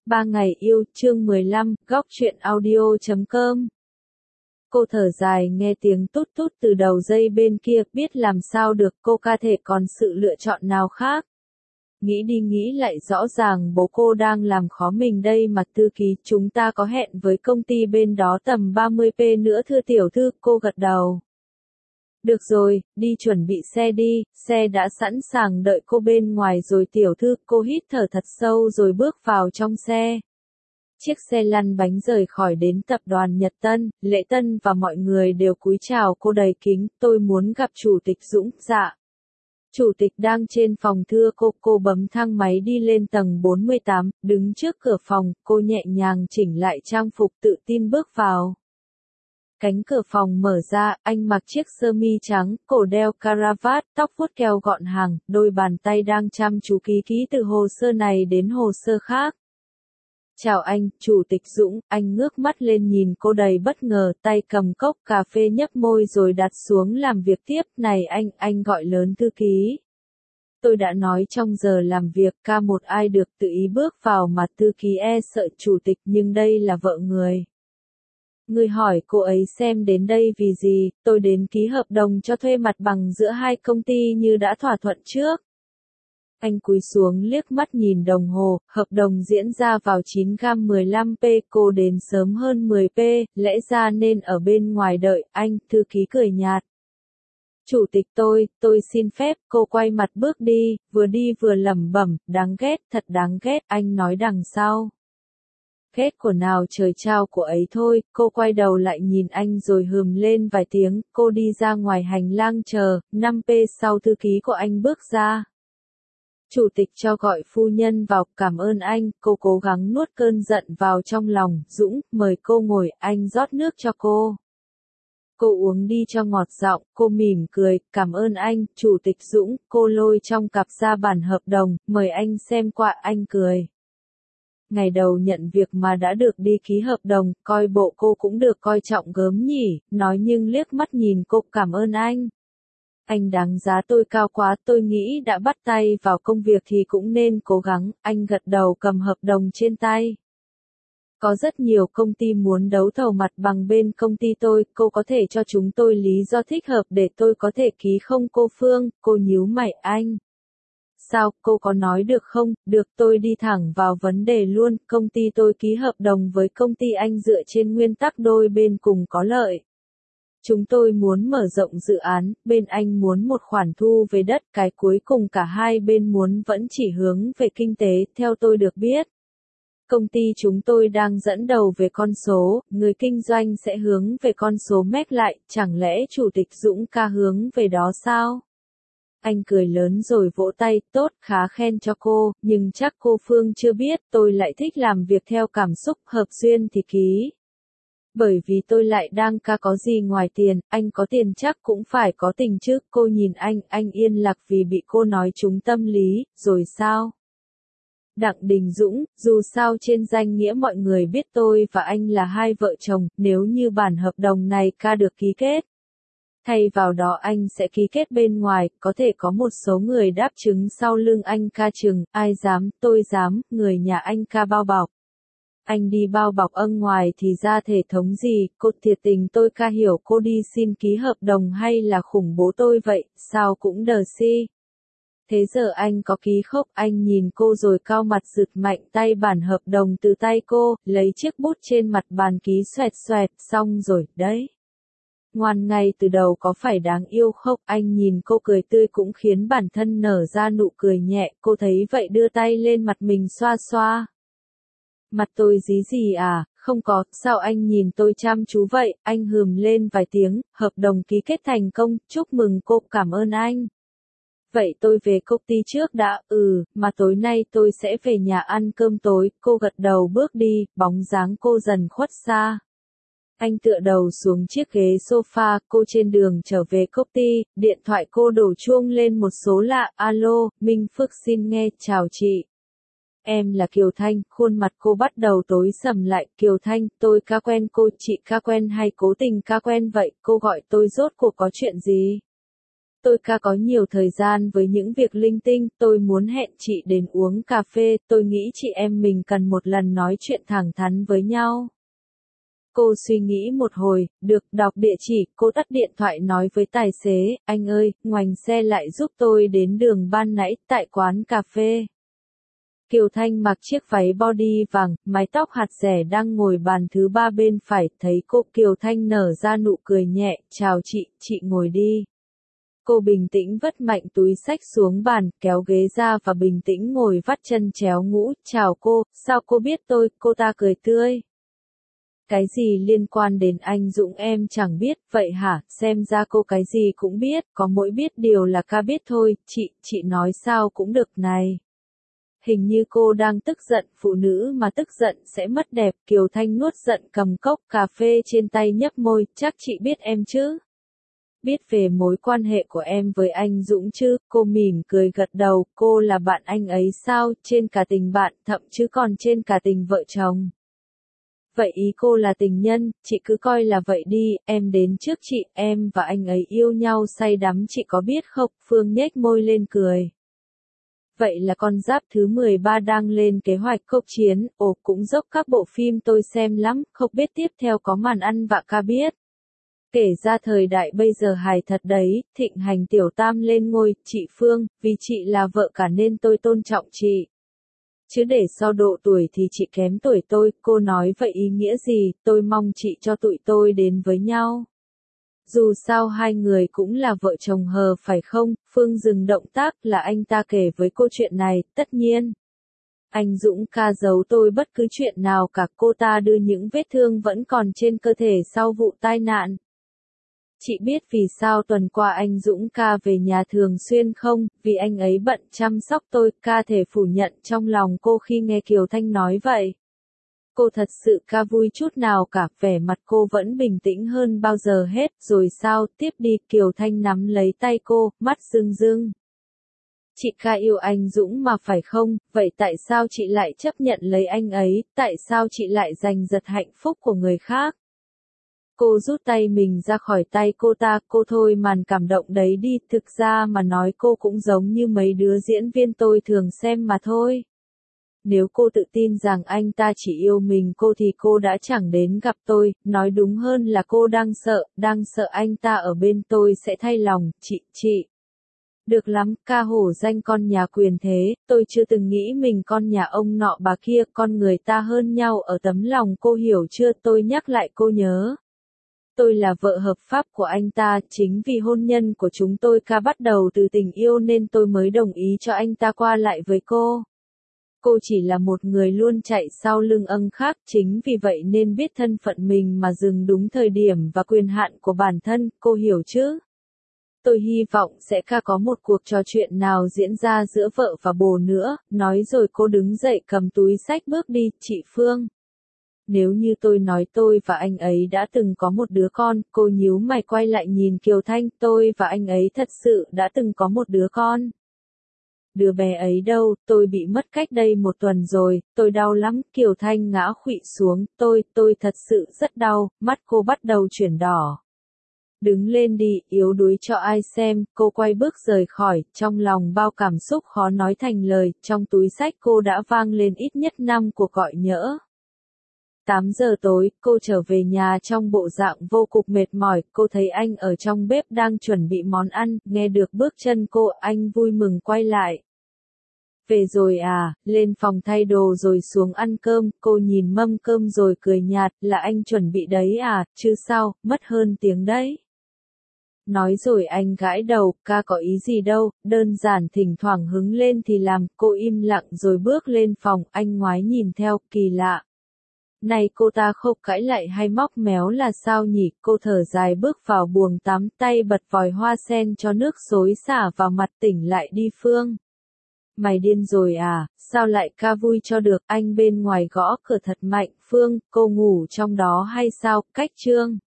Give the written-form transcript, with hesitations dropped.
3 ngày yêu, chương 15, góc truyện audio.com. Cô thở dài nghe tiếng tút tút từ đầu dây bên kia, biết làm sao được, cô ca thể còn sự lựa chọn nào khác. Nghĩ đi nghĩ lại rõ ràng bố cô đang làm khó mình đây mà. Thư ký, chúng ta có hẹn với công ty bên đó tầm 30p nữa thưa tiểu thư. Cô gật đầu. Được rồi, đi chuẩn bị xe đi, xe đã sẵn sàng đợi cô bên ngoài rồi tiểu thư. Cô hít thở thật sâu rồi bước vào trong xe. Chiếc xe lăn bánh rời khỏi đến tập đoàn Nhật Tân, Lễ Tân và mọi người đều cúi chào cô đầy kính. Tôi muốn gặp Chủ tịch Dũng. Dạ. Chủ tịch đang trên phòng thưa cô bấm thang máy đi lên tầng 48, đứng trước cửa phòng, cô nhẹ nhàng chỉnh lại trang phục tự tin bước vào. Cánh cửa phòng mở ra, anh mặc chiếc sơ mi trắng, cổ đeo caravat, tóc vuốt keo gọn hàng, đôi bàn tay đang chăm chú ký từ hồ sơ này đến hồ sơ khác. Chào anh, Chủ tịch Dũng. Anh ngước mắt lên nhìn cô đầy bất ngờ, tay cầm cốc cà phê nhấp môi rồi đặt xuống làm việc tiếp. Này anh gọi lớn thư ký. Tôi đã nói trong giờ làm việc K1 ai được tự ý bước vào mà thư ký sợ chủ tịch, nhưng đây là vợ người. Người hỏi cô ấy xem đến đây vì gì. Tôi đến ký hợp đồng cho thuê mặt bằng giữa hai công ty như đã thỏa thuận trước. Anh cúi xuống liếc mắt nhìn đồng hồ, hợp đồng diễn ra vào 9:15p, cô đến sớm hơn 10p, lẽ ra nên ở bên ngoài đợi. Anh, thư ký cười nhạt. Chủ tịch tôi xin phép. Cô quay mặt bước đi vừa lẩm bẩm, đáng ghét, thật đáng ghét. Anh nói đằng sau. Ghét của nào trời trao của ấy thôi. Cô quay đầu lại nhìn anh rồi hừm lên vài tiếng. Cô đi ra ngoài hành lang chờ. 5p sau thư ký của anh bước ra. Chủ tịch cho gọi phu nhân vào. Cảm ơn anh. Cô cố gắng nuốt cơn giận vào trong lòng. Dũng, mời cô ngồi. Anh rót nước cho cô. Cô uống đi cho ngọt giọng. Cô mỉm cười. Cảm ơn anh, Chủ tịch Dũng. Cô lôi trong cặp ra bản hợp đồng. Mời anh xem qua. Anh cười. Ngày đầu nhận việc mà đã được đi ký hợp đồng, coi bộ cô cũng được coi trọng gớm nhỉ. Nói nhưng liếc mắt nhìn cô. Cảm ơn anh. Anh đánh giá tôi cao quá. Tôi nghĩ đã bắt tay vào công việc thì cũng nên cố gắng. Anh gật đầu cầm hợp đồng trên tay. Có rất nhiều công ty muốn đấu thầu mặt bằng bên công ty tôi. Cô có thể cho chúng tôi lý do thích hợp để tôi có thể ký không cô Phương? Cô nhíu mày. Anh. Sao, cô có nói được không? Được, tôi đi thẳng vào vấn đề luôn. Công ty tôi ký hợp đồng với công ty anh dựa trên nguyên tắc đôi bên cùng có lợi. Chúng tôi muốn mở rộng dự án, bên anh muốn một khoản thu về đất, cái cuối cùng cả hai bên muốn vẫn chỉ hướng về kinh tế. Theo tôi được biết, công ty chúng tôi đang dẫn đầu về con số, người kinh doanh sẽ hướng về con số mét lại. Chẳng lẽ Chủ tịch Dũng ca hướng về đó sao? Anh cười lớn rồi vỗ tay. Tốt, khá khen cho cô, nhưng chắc cô Phương chưa biết, tôi lại thích làm việc theo cảm xúc, hợp duyên thì ký. Bởi vì tôi lại đang có gì ngoài tiền. Anh có tiền chắc cũng phải có tình chứ. Cô nhìn anh yên lặng vì bị cô nói trúng tâm lý. Rồi sao? Đặng Đình Dũng, dù sao trên danh nghĩa mọi người biết tôi và anh là hai vợ chồng, nếu như bản hợp đồng này được ký kết. Thay vào đó anh sẽ ký kết bên ngoài, có thể có một số người đáp chứng sau lưng anh chừng. Ai dám, tôi dám. Người nhà anh bao bọc. Anh đi bao bọc ngoài thì ra thể thống gì? Cô thiệt tình tôi hiểu cô đi xin ký hợp đồng hay là khủng bố tôi vậy. Sao cũng đờ si. Thế giờ anh có ký không? Anh nhìn cô rồi cau mặt giật mạnh tay bản hợp đồng từ tay cô, lấy chiếc bút trên mặt bàn ký xoẹt xoẹt. Xong rồi, đấy. Ngoan ngay từ đầu có phải đáng yêu không? Anh nhìn cô cười tươi cũng khiến bản thân nở ra nụ cười nhẹ. Cô thấy vậy đưa tay lên mặt mình xoa xoa. Mặt tôi dí gì à? Không có. Sao anh nhìn tôi chăm chú vậy? Anh hừm lên vài tiếng. Hợp đồng ký kết thành công. Chúc mừng cô. Cảm ơn anh. Vậy tôi về công ty trước đã. Mà tối nay tôi sẽ về nhà ăn cơm tối. Cô gật đầu bước đi. Bóng dáng cô dần khuất xa. Anh tựa đầu xuống chiếc ghế sofa. Cô trên đường trở về công ty. Điện thoại cô đổ chuông lên một số lạ. Alo, Minh Phước xin nghe. Chào chị. Em là Kiều Thanh. Khuôn mặt cô bắt đầu tối sầm lại. Kiều Thanh, tôi quen cô. Chị quen hay cố tình quen vậy? Cô gọi tôi rốt cuộc có chuyện gì? tôi có nhiều thời gian với những việc linh tinh, tôi muốn hẹn chị đến uống cà phê, tôi nghĩ chị em mình cần một lần nói chuyện thẳng thắn với nhau. Cô suy nghĩ một hồi, được, đọc địa chỉ, cô tắt điện thoại nói với tài xế, anh ơi, ngoảnh xe lại giúp tôi đến đường ban nãy, tại quán cà phê. Kiều Thanh mặc chiếc váy body vàng, mái tóc hạt rẻ đang ngồi bàn thứ ba bên phải, thấy cô Kiều Thanh nở ra nụ cười nhẹ, chào chị ngồi đi. Cô bình tĩnh vất mạnh túi xách xuống bàn, kéo ghế ra và bình tĩnh ngồi vắt chân chéo ngũ, chào cô, sao cô biết tôi, cô ta cười tươi. Cái gì liên quan đến anh Dũng em chẳng biết, vậy hả, xem ra cô cái gì cũng biết, có mỗi biết điều là ca biết thôi, chị nói sao cũng được này. Hình như cô đang tức giận, phụ nữ mà tức giận sẽ mất đẹp, Kiều Thanh nuốt giận cầm cốc cà phê trên tay nhấp môi, chắc chị biết em chứ. Biết về mối quan hệ của em với anh Dũng chứ, cô mỉm cười gật đầu, cô là bạn anh ấy sao, trên cả tình bạn, thậm chí còn trên cả tình vợ chồng. Vậy ý cô là tình nhân, chị cứ coi là vậy đi, em đến trước chị, em và anh ấy yêu nhau say đắm chị có biết không, Phương nhếch môi lên cười. Vậy là con giáp thứ 13 đang lên kế hoạch cốc chiến, cũng dốc các bộ phim tôi xem lắm, không biết tiếp theo có màn ăn vạ ca biết. Kể ra thời đại bây giờ hài thật đấy, thịnh hành tiểu tam lên ngôi, chị Phương, vì chị là vợ cả nên tôi tôn trọng chị. Chứ để so độ tuổi thì chị kém tuổi tôi, cô nói vậy ý nghĩa gì, tôi mong chị cho tụi tôi đến với nhau. Dù sao hai người cũng là vợ chồng hờ phải không, Phương dừng động tác là anh ta kể với cô chuyện này, tất nhiên. Anh Dũng ca giấu tôi bất cứ chuyện nào cả, cô ta đưa những vết thương vẫn còn trên cơ thể sau vụ tai nạn. Chị biết vì sao tuần qua anh Dũng ca về nhà thường xuyên không, vì anh ấy bận chăm sóc tôi, ca thể phủ nhận trong lòng cô khi nghe Kiều Thanh nói vậy. Cô thật sự ca vui chút nào cả, vẻ mặt cô vẫn bình tĩnh hơn bao giờ hết, rồi sao, tiếp đi, Kiều Thanh nắm lấy tay cô, mắt rưng rưng. Chị ca yêu anh Dũng mà phải không, vậy tại sao chị lại chấp nhận lấy anh ấy, tại sao chị lại giành giật hạnh phúc của người khác? Cô rút tay mình ra khỏi tay cô ta, cô thôi màn cảm động đấy đi, thực ra mà nói cô cũng giống như mấy đứa diễn viên tôi thường xem mà thôi. Nếu cô tự tin rằng anh ta chỉ yêu mình cô thì cô đã chẳng đến gặp tôi, nói đúng hơn là cô đang sợ anh ta ở bên tôi sẽ thay lòng, chị. Được lắm, ca hổ danh con nhà quyền thế, tôi chưa từng nghĩ mình con nhà ông nọ bà kia, con người ta hơn nhau ở tấm lòng cô hiểu chưa, tôi nhắc lại cô nhớ. Tôi là vợ hợp pháp của anh ta, chính vì hôn nhân của chúng tôi ca bắt đầu từ tình yêu nên tôi mới đồng ý cho anh ta qua lại với cô. Cô chỉ là một người luôn chạy sau lưng ông khác, chính vì vậy nên biết thân phận mình mà dừng đúng thời điểm và quyền hạn của bản thân, cô hiểu chứ? Tôi hy vọng sẽ có một cuộc trò chuyện nào diễn ra giữa vợ và bồ nữa, nói rồi cô đứng dậy cầm túi xách bước đi, chị Phương. Nếu như tôi nói tôi và anh ấy đã từng có một đứa con, cô nhíu mày quay lại nhìn Kiều Thanh, tôi và anh ấy thật sự đã từng có một đứa con. Đứa bé ấy đâu, tôi bị mất cách đây một tuần rồi, tôi đau lắm, Kiều Thanh ngã khuỵu xuống, tôi thật sự rất đau, mắt cô bắt đầu chuyển đỏ. Đứng lên đi, yếu đuối cho ai xem, cô quay bước rời khỏi, trong lòng bao cảm xúc khó nói thành lời, trong túi xách cô đã vang lên ít nhất 5 cuộc gọi nhỡ. 8 giờ tối, cô trở về nhà trong bộ dạng vô cùng mệt mỏi, cô thấy anh ở trong bếp đang chuẩn bị món ăn, nghe được bước chân cô, anh vui mừng quay lại. Về rồi à, lên phòng thay đồ rồi xuống ăn cơm, cô nhìn mâm cơm rồi cười nhạt, là anh chuẩn bị đấy à, chứ sao, mất hơn tiếng đấy. Nói rồi anh gãi đầu, ca có ý gì đâu, đơn giản thỉnh thoảng hứng lên thì làm, cô im lặng rồi bước lên phòng, anh ngoái nhìn theo, kỳ lạ. Này cô ta không cãi lại hay móc méo là sao nhỉ, cô thở dài bước vào buồng tắm tay bật vòi hoa sen cho nước xối xả vào mặt tỉnh lại đi Phương. Mày điên rồi à, sao lại ca vui cho được, anh bên ngoài gõ cửa thật mạnh, Phương, cô ngủ trong đó hay sao, cách trương.